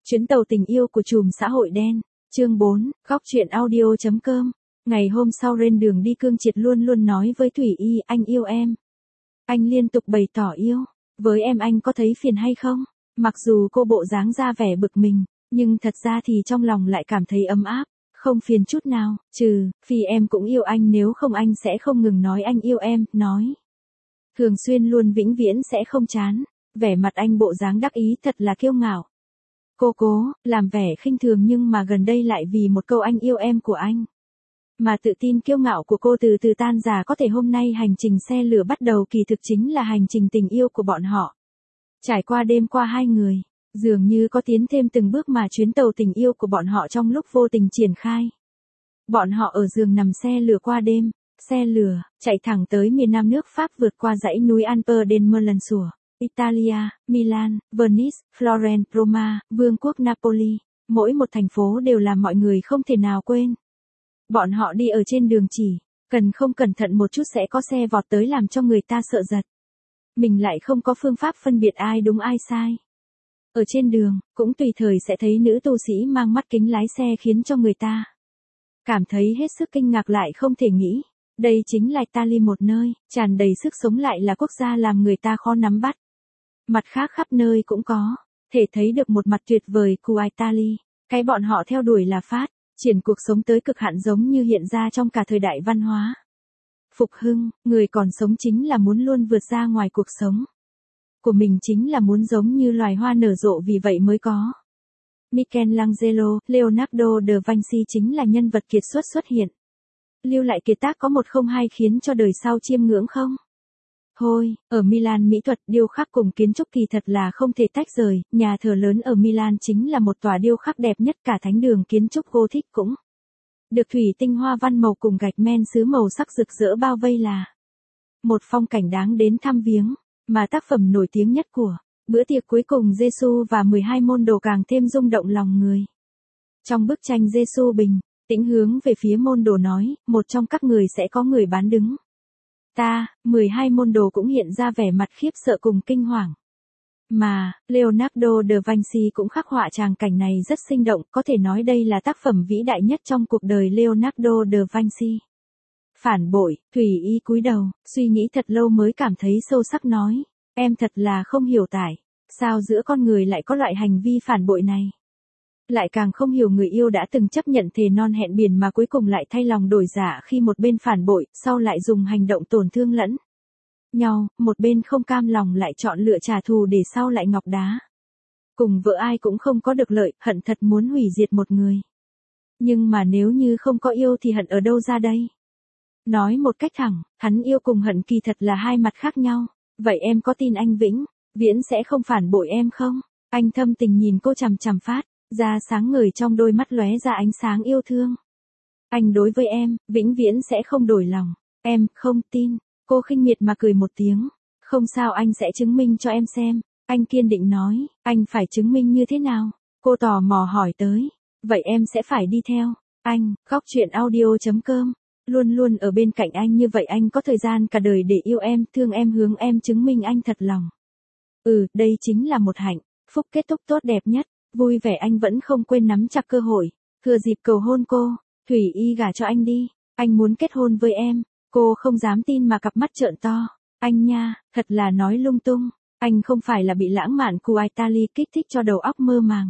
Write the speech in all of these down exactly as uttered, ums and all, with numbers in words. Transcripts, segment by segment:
Chuyến tàu tình yêu của trùm xã hội đen. Chương bốn, góc truyện audio.com. Ngày hôm sau lên đường đi, Cương Triệt luôn luôn nói với Thủy Y, anh yêu em. Anh liên tục bày tỏ yêu. Với em anh có thấy phiền hay không? Mặc dù cô bộ dáng ra vẻ bực mình, nhưng thật ra thì trong lòng lại cảm thấy ấm áp. Không phiền chút nào, trừ, phi em cũng yêu anh, nếu không anh sẽ không ngừng nói anh yêu em, nói. Thường xuyên luôn vĩnh viễn sẽ không chán. Vẻ mặt anh bộ dáng đắc ý thật là kiêu ngạo. Cô cố, làm vẻ khinh thường nhưng mà gần đây lại vì một câu anh yêu em của anh. Mà tự tin kiêu ngạo của cô từ từ tan rã, có thể hôm nay hành trình xe lửa bắt đầu kỳ thực chính là hành trình tình yêu của bọn họ. Trải qua đêm qua hai người, dường như có tiến thêm từng bước mà chuyến tàu tình yêu của bọn họ trong lúc vô tình triển khai. Bọn họ ở giường nằm xe lửa qua đêm, xe lửa, chạy thẳng tới miền nam nước Pháp, vượt qua dãy núi Alper del Merlansur. Italia, Milan, Venice, Florence, Roma, Vương quốc Napoli, mỗi một thành phố đều làm mọi người không thể nào quên. Bọn họ đi ở trên đường chỉ, cần không cẩn thận một chút sẽ có xe vọt tới làm cho người ta sợ giật. Mình lại không có phương pháp phân biệt ai đúng ai sai. Ở trên đường, cũng tùy thời sẽ thấy nữ tu sĩ mang mắt kính lái xe khiến cho người ta cảm thấy hết sức kinh ngạc, lại không thể nghĩ. Đây chính là Italy, một nơi tràn đầy sức sống, lại là quốc gia làm người ta khó nắm bắt. Mặt khác khắp nơi cũng có thể thấy được một mặt tuyệt vời của Italy. Cái bọn họ theo đuổi là phát triển cuộc sống tới cực hạn, giống như hiện ra trong cả thời đại văn hóa phục hưng. Người còn sống chính là muốn luôn vượt ra ngoài cuộc sống của mình, chính là muốn giống như loài hoa nở rộ, vì vậy mới có Michelangelo, Leonardo da Vinci chính là nhân vật kiệt xuất xuất hiện, lưu lại kiệt tác có một không hai khiến cho đời sau chiêm ngưỡng không thôi. Ở Milan, mỹ thuật điêu khắc cùng kiến trúc kỳ thật là không thể tách rời. Nhà thờ lớn ở Milan chính là một tòa điêu khắc đẹp nhất, cả thánh đường kiến trúc Gothic cũng được thủy tinh hoa văn màu cùng gạch men sứ màu sắc rực rỡ bao vây, là một phong cảnh đáng đến thăm viếng. Mà tác phẩm nổi tiếng nhất của bữa tiệc cuối cùng Giêsu và mười hai môn đồ càng thêm rung động lòng người. Trong bức tranh, Giêsu bình tĩnh hướng về phía môn đồ nói, một trong các người sẽ có người bán đứng ta. mười hai môn đồ cũng hiện ra vẻ mặt khiếp sợ cùng kinh hoàng. Mà, Leonardo da Vinci cũng khắc họa tràng cảnh này rất sinh động, có thể nói đây là tác phẩm vĩ đại nhất trong cuộc đời Leonardo da Vinci. Phản bội, Thủy Y cúi đầu, suy nghĩ thật lâu mới cảm thấy sâu sắc, nói, em thật là không hiểu tại sao giữa con người lại có loại hành vi phản bội này. Lại càng không hiểu người yêu đã từng chấp nhận thề non hẹn biển mà cuối cùng lại thay lòng đổi dạ khi một bên phản bội, sau lại dùng hành động tổn thương lẫn nhau, một bên không cam lòng lại chọn lựa trả thù để sau lại ngọc đá. Cùng vợ ai cũng không có được lợi, hận thật muốn hủy diệt một người. Nhưng mà nếu như không có yêu thì hận ở đâu ra đây? Nói một cách thẳng, hắn yêu cùng hận kỳ thật là hai mặt khác nhau. Vậy em có tin anh vĩnh viễn sẽ không phản bội em không? Anh thâm tình nhìn cô chằm chằm, phát ra sáng ngời trong đôi mắt lóe ra ánh sáng yêu thương. Anh đối với em, vĩnh viễn sẽ không đổi lòng. Em không tin. Cô khinh miệt mà cười một tiếng. Không sao, anh sẽ chứng minh cho em xem. Anh kiên định nói. Anh phải chứng minh như thế nào? Cô tò mò hỏi tới. Vậy em sẽ phải đi theo anh. Góc truyện audio.com. Luôn luôn ở bên cạnh anh, như vậy anh có thời gian cả đời để yêu em, thương em, hướng em chứng minh anh thật lòng. Ừ, đây chính là một hạnh phúc kết thúc tốt đẹp nhất. Vui vẻ anh vẫn không quên nắm chặt cơ hội, thừa dịp cầu hôn cô. Thủy Y, gả cho anh đi. Anh muốn kết hôn với em. Cô không dám tin mà cặp mắt trợn to. Anh nha, thật là nói lung tung. Anh không phải là bị lãng mạn của Italy kích thích cho đầu óc mơ màng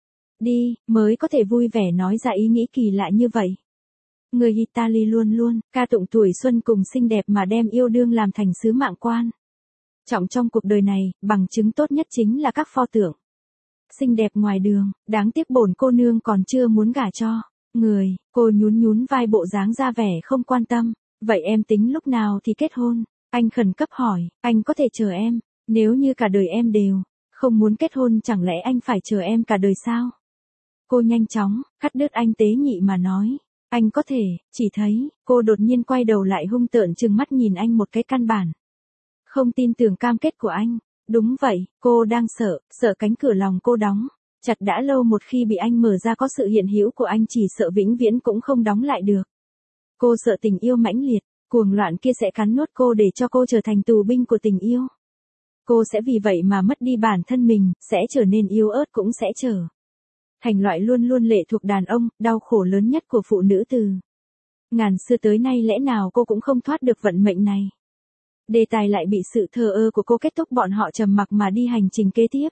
đi, mới có thể vui vẻ nói ra ý nghĩ kỳ lạ như vậy. Người Italy luôn luôn ca tụng tuổi xuân cùng xinh đẹp mà đem yêu đương làm thành sứ mạng quan trọng trong cuộc đời này, bằng chứng tốt nhất chính là các pho tượng xinh đẹp ngoài đường. Đáng tiếc bổn cô nương còn chưa muốn gả cho người. Cô nhún nhún vai, bộ dáng ra vẻ không quan tâm. Vậy em tính lúc nào thì kết hôn? Anh khẩn cấp hỏi. Anh có thể chờ em. Nếu như cả đời em đều không muốn kết hôn, chẳng lẽ anh phải chờ em cả đời sao? Cô nhanh chóng cắt đứt anh, tế nhị mà nói. Anh có thể, chỉ thấy, cô đột nhiên quay đầu lại hung tợn trừng mắt nhìn anh một cái, căn bản không tin tưởng cam kết của anh. Đúng vậy, cô đang sợ, sợ cánh cửa lòng cô đóng chặt đã lâu, một khi bị anh mở ra có sự hiện hữu của anh chỉ sợ vĩnh viễn cũng không đóng lại được. Cô sợ tình yêu mãnh liệt, cuồng loạn kia sẽ cắn nuốt cô để cho cô trở thành tù binh của tình yêu. Cô sẽ vì vậy mà mất đi bản thân mình, sẽ trở nên yếu ớt, cũng sẽ trở Thành loại luôn luôn lệ thuộc đàn ông, đau khổ lớn nhất của phụ nữ từ ngàn xưa tới nay lẽ nào cô cũng không thoát được vận mệnh này. Đề tài lại bị sự thờ ơ của cô kết thúc, bọn họ trầm mặc mà đi hành trình kế tiếp.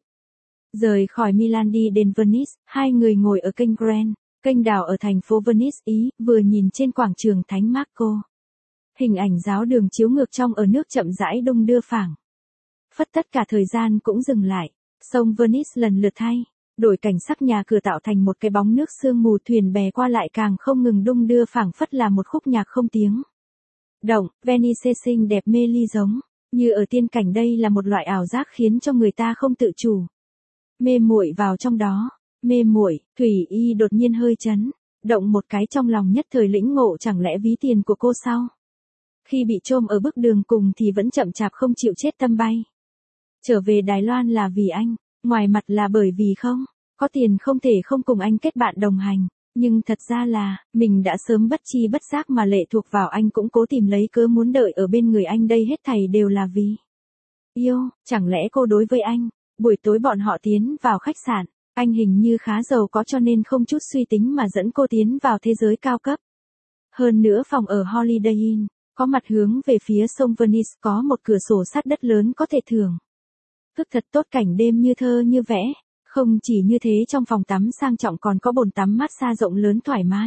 Rời khỏi Milan đi đến Venice, hai người ngồi ở kênh Grand, kênh đào ở thành phố Venice, Ý, vừa nhìn trên quảng trường Thánh Marco. Hình ảnh giáo đường chiếu ngược trong ở nước chậm rãi đung đưa phảng phất, tất cả thời gian cũng dừng lại. Sông Venice lần lượt thay đổi cảnh sắc, nhà cửa tạo thành một cái bóng nước sương mù, thuyền bè qua lại càng không ngừng đung đưa phảng phất là một khúc nhạc không tiếng động. Venice xinh đẹp mê ly, giống như ở tiên cảnh, đây là một loại ảo giác khiến cho người ta không tự chủ mê muội vào trong đó. Mê muội, Thủy Y đột nhiên hơi chấn động một cái, trong lòng nhất thời lĩnh ngộ, chẳng lẽ ví tiền của cô sau khi bị chôm ở bước đường cùng thì vẫn chậm chạp không chịu chết tâm bay trở về Đài Loan là vì anh, ngoài mặt là bởi vì không có tiền không thể không cùng anh kết bạn đồng hành, nhưng thật ra là mình đã sớm bất chi bất giác mà lệ thuộc vào anh, cũng cố tìm lấy cớ muốn đợi ở bên người anh, đây hết thảy đều là vì yêu. Chẳng lẽ cô đối với anh? Buổi tối bọn họ tiến vào khách sạn, anh hình như khá giàu có cho nên không chút suy tính mà dẫn cô tiến vào thế giới cao cấp. Hơn nữa phòng ở Holiday Inn có mặt hướng về phía sông Venice, có một cửa sổ sát đất lớn có thể thưởng thức thật tốt cảnh đêm như thơ như vẽ. Không chỉ như thế, trong phòng tắm sang trọng còn có bồn tắm massage rộng lớn thoải mái.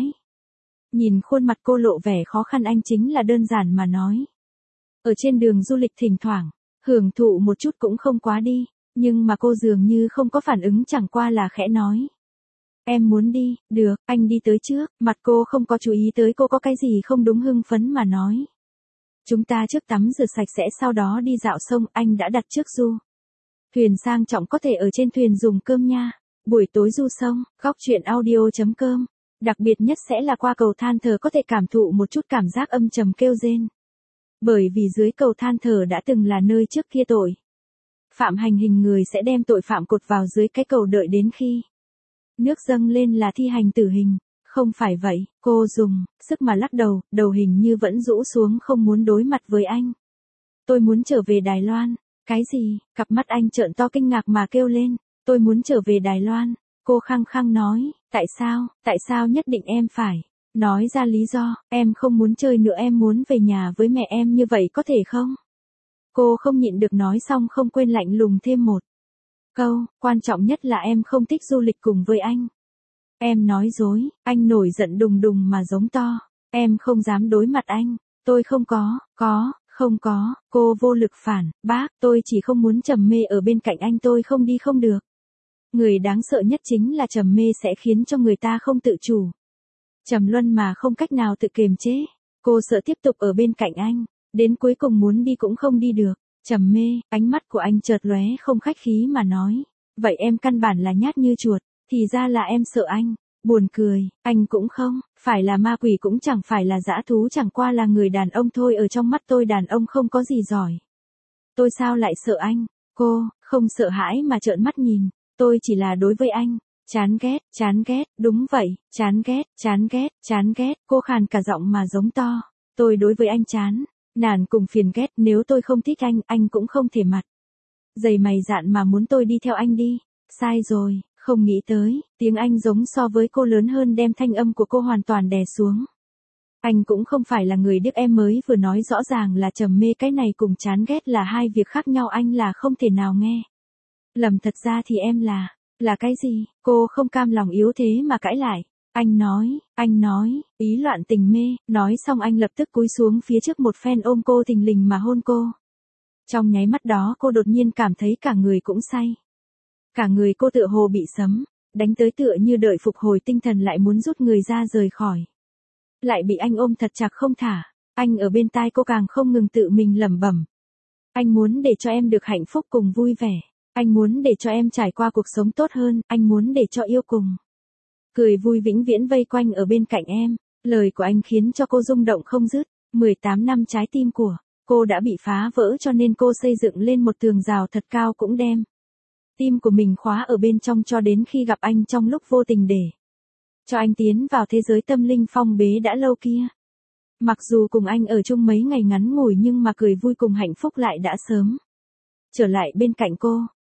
Nhìn khuôn mặt cô lộ vẻ khó khăn, anh chính là đơn giản mà nói. Ở trên đường du lịch thỉnh thoảng hưởng thụ một chút cũng không quá đi, nhưng mà cô dường như không có phản ứng, chẳng qua là khẽ nói. Em muốn đi, được, anh đi tới trước. Mặt cô không có chú ý tới cô có cái gì không đúng, hưng phấn mà nói. Chúng ta trước tắm rửa sạch sẽ sau đó đi dạo sông, anh đã đặt trước du thuyền sang trọng, có thể ở trên thuyền dùng cơm nha. Buổi tối du sông, góc truyện audio chấm com. Đặc biệt nhất sẽ là qua cầu than thờ có thể cảm thụ một chút cảm giác âm trầm kêu rên. Bởi vì dưới cầu than thờ đã từng là nơi trước kia tội phạm hành hình người sẽ đem tội phạm cột vào dưới cái cầu đợi đến khi nước dâng lên là thi hành tử hình. Không phải vậy, cô dùng sức mà lắc đầu, đầu hình như vẫn rũ xuống, không muốn đối mặt với anh. Tôi muốn trở về Đài Loan. Cái gì? Cặp mắt anh trợn to kinh ngạc mà kêu lên. Tôi muốn trở về Đài Loan. Cô khăng khăng nói. Tại sao? Tại sao nhất định em phải nói ra lý do? Em không muốn chơi nữa, em muốn về nhà với mẹ em, như vậy có thể không? Cô không nhịn được nói xong không quên lạnh lùng thêm một câu. Quan trọng nhất là em không thích du lịch cùng với anh. Em nói dối. Anh nổi giận đùng đùng mà giống to. Em không dám đối mặt anh. Tôi không có, có. Không có, cô vô lực phản, bác, tôi chỉ không muốn trầm mê ở bên cạnh anh, tôi không đi không được. Người đáng sợ nhất chính là trầm mê sẽ khiến cho người ta không tự chủ trầm luân mà không cách nào tự kiềm chế. Cô sợ tiếp tục ở bên cạnh anh, đến cuối cùng muốn đi cũng không đi được. Trầm mê, ánh mắt của anh chợt lóe không khách khí mà nói. Vậy em căn bản là nhát như chuột, thì ra là em sợ anh. Buồn cười, anh cũng không phải là ma quỷ, cũng chẳng phải là dã thú, chẳng qua là người đàn ông thôi. Ở trong mắt tôi đàn ông không có gì giỏi. Tôi sao lại sợ anh? Cô, không sợ hãi mà trợn mắt nhìn. Tôi chỉ là đối với anh chán ghét, chán ghét, đúng vậy, chán ghét, chán ghét, chán ghét. Cô khàn cả giọng mà giống to. Tôi đối với anh chán nản cùng phiền ghét, nếu tôi không thích anh, anh cũng không thể mặt dày mày dạn mà muốn tôi đi theo anh đi. Sai rồi. Không nghĩ tới, tiếng anh giống so với cô lớn hơn, đem thanh âm của cô hoàn toàn đè xuống. Anh cũng không phải là người điếc, em mới vừa nói rõ ràng là trầm mê, cái này cùng chán ghét là hai việc khác nhau, anh là không thể nào nghe lầm, thật ra thì em là, là cái gì? Cô không cam lòng yếu thế mà cãi lại. Anh nói, anh nói, ý loạn tình mê. Nói xong anh lập tức cúi xuống phía trước một phen ôm cô thình lình mà hôn cô. Trong nháy mắt đó cô đột nhiên cảm thấy cả người cũng say. Cả người cô tựa hồ bị sấm đánh tới, tựa như đợi phục hồi tinh thần lại muốn rút người ra rời khỏi. Lại bị anh ôm thật chặt không thả. Anh ở bên tai cô càng không ngừng tự mình lẩm bẩm. Anh muốn để cho em được hạnh phúc cùng vui vẻ. Anh muốn để cho em trải qua cuộc sống tốt hơn. Anh muốn để cho yêu cùng cười vui vĩnh viễn vây quanh ở bên cạnh em. Lời của anh khiến cho cô rung động không dứt. mười tám năm trái tim của cô đã bị phá vỡ, cho nên cô xây dựng lên một tường rào thật cao, cũng đem tim của mình khóa ở bên trong, cho đến khi gặp anh trong lúc vô tình để cho anh tiến vào thế giới tâm linh phong bế đã lâu kia. Mặc dù cùng anh ở chung mấy ngày ngắn ngủi, nhưng mà cười vui cùng hạnh phúc lại đã sớm trở lại bên cạnh cô.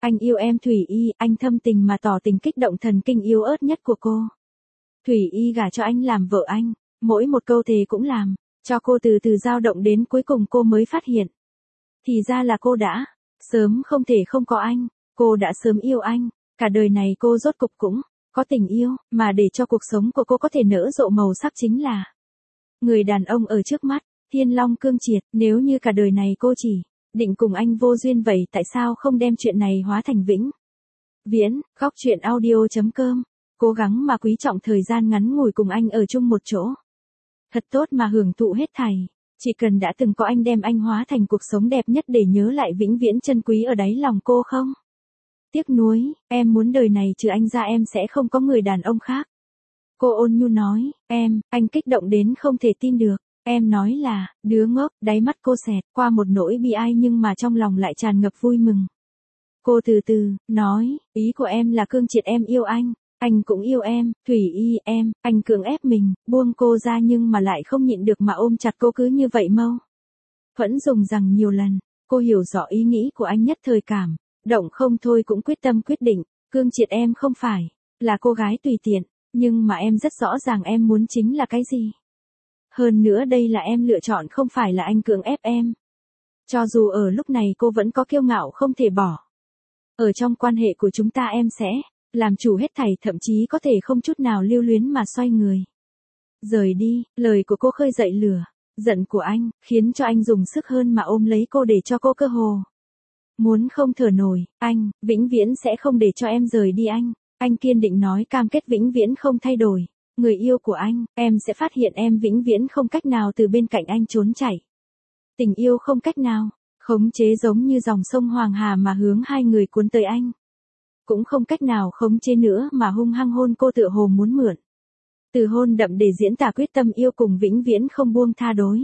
Anh yêu em Thủy Y, anh thâm tình mà tỏ tình kích động thần kinh yếu ớt nhất của cô. Thủy Y gả cho anh làm vợ anh, mỗi một câu thề cũng làm, cho cô từ từ dao động đến cuối cùng cô mới phát hiện. Thì ra là cô đã, sớm không thể không có anh, cô đã sớm yêu anh, cả đời này cô rốt cục cũng có tình yêu, mà để cho cuộc sống của cô có thể nở rộ màu sắc chính là người đàn ông ở trước mắt, thiên long cương triệt, nếu như cả đời này cô chỉ định cùng anh vô duyên vậy tại sao không đem chuyện này hóa thành vĩnh viễn. Khóc chuyện audio chấm com, cố gắng mà quý trọng thời gian ngắn ngủi cùng anh ở chung một chỗ. Thật tốt mà hưởng thụ hết thảy, chỉ cần đã từng có anh đem anh hóa thành cuộc sống đẹp nhất để nhớ lại vĩnh viễn chân quý ở đáy lòng cô không? Tiếc nuối, em muốn đời này trừ anh ra em sẽ không có người đàn ông khác. Cô ôn nhu nói, em, anh kích động đến không thể tin được. Em nói là, đứa ngốc, đáy mắt cô xẹt qua một nỗi bi ai nhưng mà trong lòng lại tràn ngập vui mừng. Cô từ từ, nói, ý của em là Cương Triệt em yêu anh, anh cũng yêu em, Thủy Y em, anh cưỡng ép mình, buông cô ra nhưng mà lại không nhịn được mà ôm chặt cô cứ như vậy mâu. Thuẫn dùng rằng nhiều lần, cô hiểu rõ ý nghĩ của anh nhất thời cảm, động không thôi cũng quyết tâm quyết định, Cương Triệt em không phải là cô gái tùy tiện, nhưng mà em rất rõ ràng em muốn chính là cái gì. Hơn nữa đây là em lựa chọn không phải là anh cưỡng ép em. Cho dù ở lúc này cô vẫn có kiêu ngạo không thể bỏ. Ở trong quan hệ của chúng ta em sẽ làm chủ hết thảy, thậm chí có thể không chút nào lưu luyến mà xoay người rời đi. Lời của cô khơi dậy lửa giận của anh, khiến cho anh dùng sức hơn mà ôm lấy cô để cho cô cơ hồ muốn không thở nổi. Anh, vĩnh viễn sẽ không để cho em rời đi anh. Anh kiên định nói cam kết vĩnh viễn không thay đổi. Người yêu của anh, em sẽ phát hiện em vĩnh viễn không cách nào từ bên cạnh anh trốn chạy. Tình yêu không cách nào khống chế giống như dòng sông Hoàng Hà mà hướng hai người cuốn tới anh. Cũng không cách nào khống chế nữa mà hung hăng hôn cô tựa hồ muốn mượn từ hôn đậm để diễn tả quyết tâm yêu cùng vĩnh viễn không buông tha đối.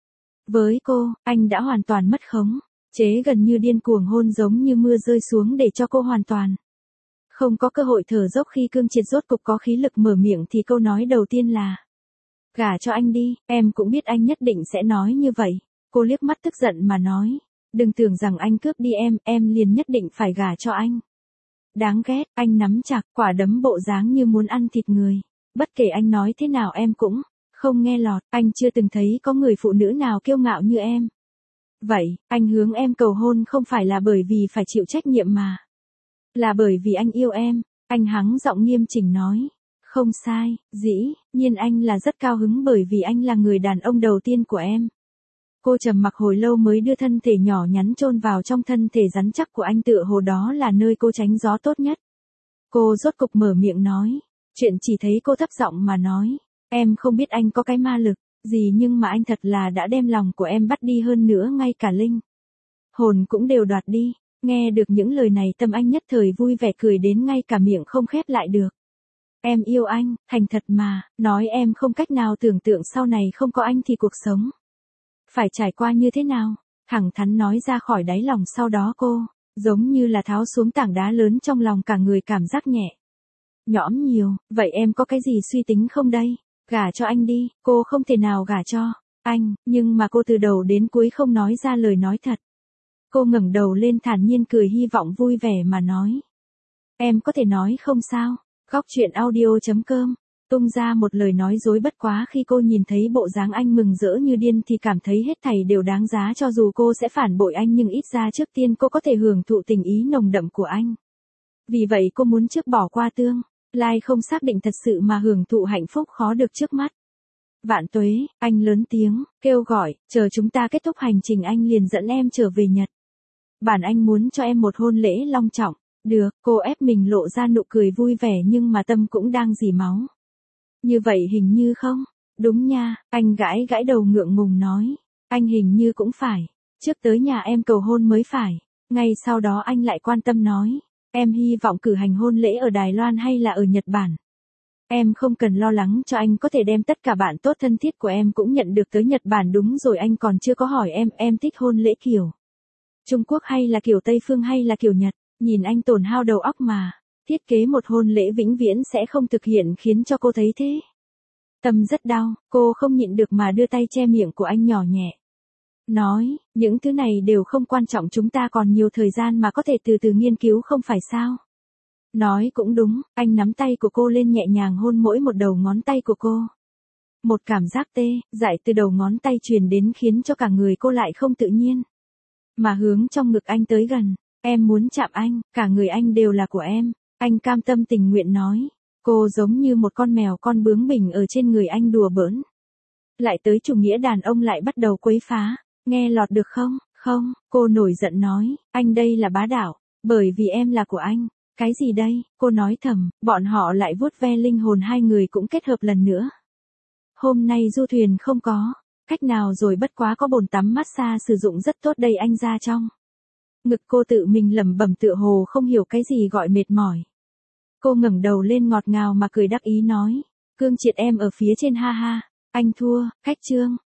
Với cô, anh đã hoàn toàn mất khống chế, gần như điên cuồng hôn giống như mưa rơi xuống để cho cô hoàn toàn không có cơ hội thở dốc. Khi Cương Triệt rốt cục có khí lực mở miệng thì câu nói đầu tiên là gả cho anh đi. Em cũng biết anh nhất định sẽ nói như vậy. Cô liếc mắt tức giận mà nói, đừng tưởng rằng anh cướp đi em, em liền nhất định phải gả cho anh. Đáng ghét, anh nắm chặt quả đấm bộ dáng như muốn ăn thịt người. Bất kể anh nói thế nào em cũng không nghe lọt. Anh chưa từng thấy có người phụ nữ nào kiêu ngạo như em. Vậy, anh hướng em cầu hôn không phải là bởi vì phải chịu trách nhiệm mà là bởi vì anh yêu em. Anh hắng giọng nghiêm chỉnh nói, không sai, dĩ nhiên anh là rất cao hứng bởi vì anh là người đàn ông đầu tiên của em. Cô trầm mặc hồi lâu mới đưa thân thể nhỏ nhắn chôn vào trong thân thể rắn chắc của anh, tựa hồ đó là nơi cô tránh gió tốt nhất. Cô rốt cục mở miệng nói, chuyện chỉ thấy cô thấp giọng mà nói, em không biết anh có cái ma lực gì nhưng mà anh thật là đã đem lòng của em bắt đi, hơn nữa ngay cả linh hồn cũng đều đoạt đi. Nghe được những lời này tâm anh nhất thời vui vẻ cười đến ngay cả miệng không khép lại được. Em yêu anh, thành thật mà, nói em không cách nào tưởng tượng sau này không có anh thì cuộc sống phải trải qua như thế nào. Thẳng thắn nói ra khỏi đáy lòng, sau đó cô giống như là tháo xuống tảng đá lớn trong lòng, cả người cảm giác nhẹ nhõm nhiều. Vậy em có cái gì suy tính không đây? Gả cho anh đi. Cô không thể nào gả cho anh, nhưng mà cô từ đầu đến cuối không nói ra lời nói thật. Cô ngẩng đầu lên thản nhiên cười, hy vọng vui vẻ mà nói, em có thể nói không sao. Khóc chuyện audio chấm com, tung ra một lời nói dối. Bất quá khi cô nhìn thấy bộ dáng anh mừng rỡ như điên thì cảm thấy hết thảy đều đáng giá. Cho dù cô sẽ phản bội anh nhưng ít ra trước tiên cô có thể hưởng thụ tình ý nồng đậm của anh. Vì vậy cô muốn trước bỏ qua tương lai không xác định thật sự mà hưởng thụ hạnh phúc khó được trước mắt. Vạn tuế, anh lớn tiếng kêu gọi, chờ chúng ta kết thúc hành trình anh liền dẫn em trở về Nhật Bản. Anh muốn cho em một hôn lễ long trọng. Được, cô ép mình lộ ra nụ cười vui vẻ nhưng mà tâm cũng đang dì máu. Như vậy hình như không. Đúng nha, anh gãi gãi đầu ngượng ngùng nói. Anh hình như cũng phải. Trước tới nhà em cầu hôn mới phải. Ngay sau đó anh lại quan tâm nói. Em hy vọng cử hành hôn lễ ở Đài Loan hay là ở Nhật Bản. Em không cần lo lắng cho anh có thể đem tất cả bạn tốt thân thiết của em cũng nhận được tới Nhật Bản. Đúng rồi, anh còn chưa có hỏi em, em thích hôn lễ kiểu Trung Quốc hay là kiểu Tây Phương hay là kiểu Nhật? Nhìn anh tổn hao đầu óc mà. Thiết kế một hôn lễ vĩnh viễn sẽ không thực hiện khiến cho cô thấy thế. Tâm rất đau, cô không nhịn được mà đưa tay che miệng của anh nhỏ nhẹ. Nói, những thứ này đều không quan trọng, chúng ta còn nhiều thời gian mà có thể từ từ nghiên cứu không phải sao? Nói cũng đúng, anh nắm tay của cô lên nhẹ nhàng hôn mỗi một đầu ngón tay của cô. Một cảm giác tê, dại từ đầu ngón tay truyền đến khiến cho cả người cô lại không tự nhiên. Mà hướng trong ngực anh tới gần, em muốn chạm anh, cả người anh đều là của em, anh cam tâm tình nguyện nói. Cô giống như một con mèo con bướng bỉnh ở trên người anh đùa bỡn. Lại tới chủ nghĩa đàn ông lại bắt đầu quấy phá, nghe lọt được không, không, cô nổi giận nói, anh đây là bá đạo, bởi vì em là của anh. Cái gì đây, cô nói thầm, bọn họ lại vuốt ve linh hồn hai người cũng kết hợp lần nữa. Hôm nay du thuyền không có cách nào rồi, bất quá có bồn tắm massage sử dụng rất tốt đây, anh ra trong. Ngực cô tự mình lẩm bẩm tựa hồ không hiểu cái gì gọi mệt mỏi. Cô ngẩng đầu lên ngọt ngào mà cười đắc ý nói, Cương Triệt em ở phía trên ha ha, anh thua, khách trương,